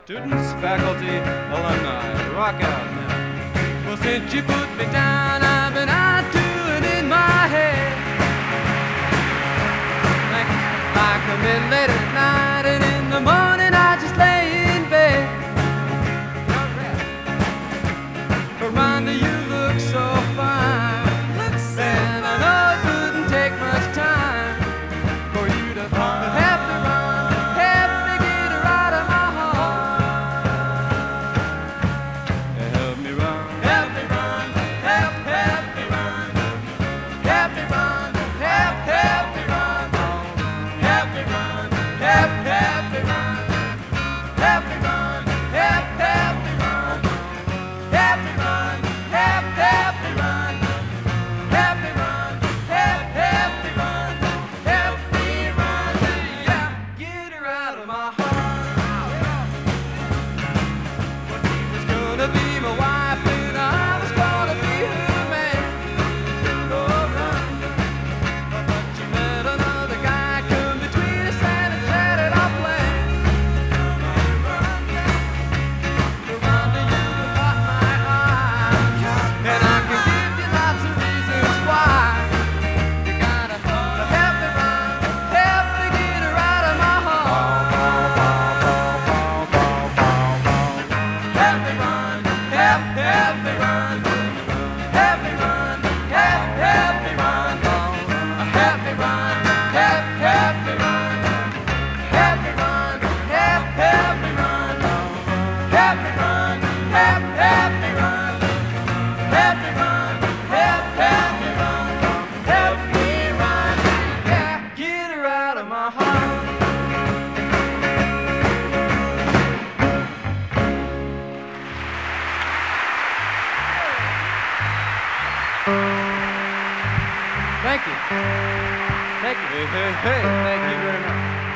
Students, faculty, alumni, rock out now. Well, since you put me down, I've been out doing in my head. I come in late at night, and in the morning I just lay in bed. Rhonda, you look so fine. And I know it wouldn't take much time for you to help me run, help me get her out of my heart. Help me run, help me run, help me run, help me run, help me run, help me run, help me run, help me run, help me run, help me run, help me run. Help me run, help me run, help me run, yeah, get her out of my heart. Well, she was gonna be my wife and I was gonna be her man. Oh, run, but she met another guy, come between us and it shattered our plans. Rhonda, you caught my eye, and I can give you lots of reasons why. You gotta help me run, help me get her out of my heart. Help me run, help me run, help me run, help me run, help me run, help me run, help me run, help me run, help me run, help me run, help me run, help me run, help me run, yeah, get her out of my heart. Thank you. Thank you. Hey, thank you very much.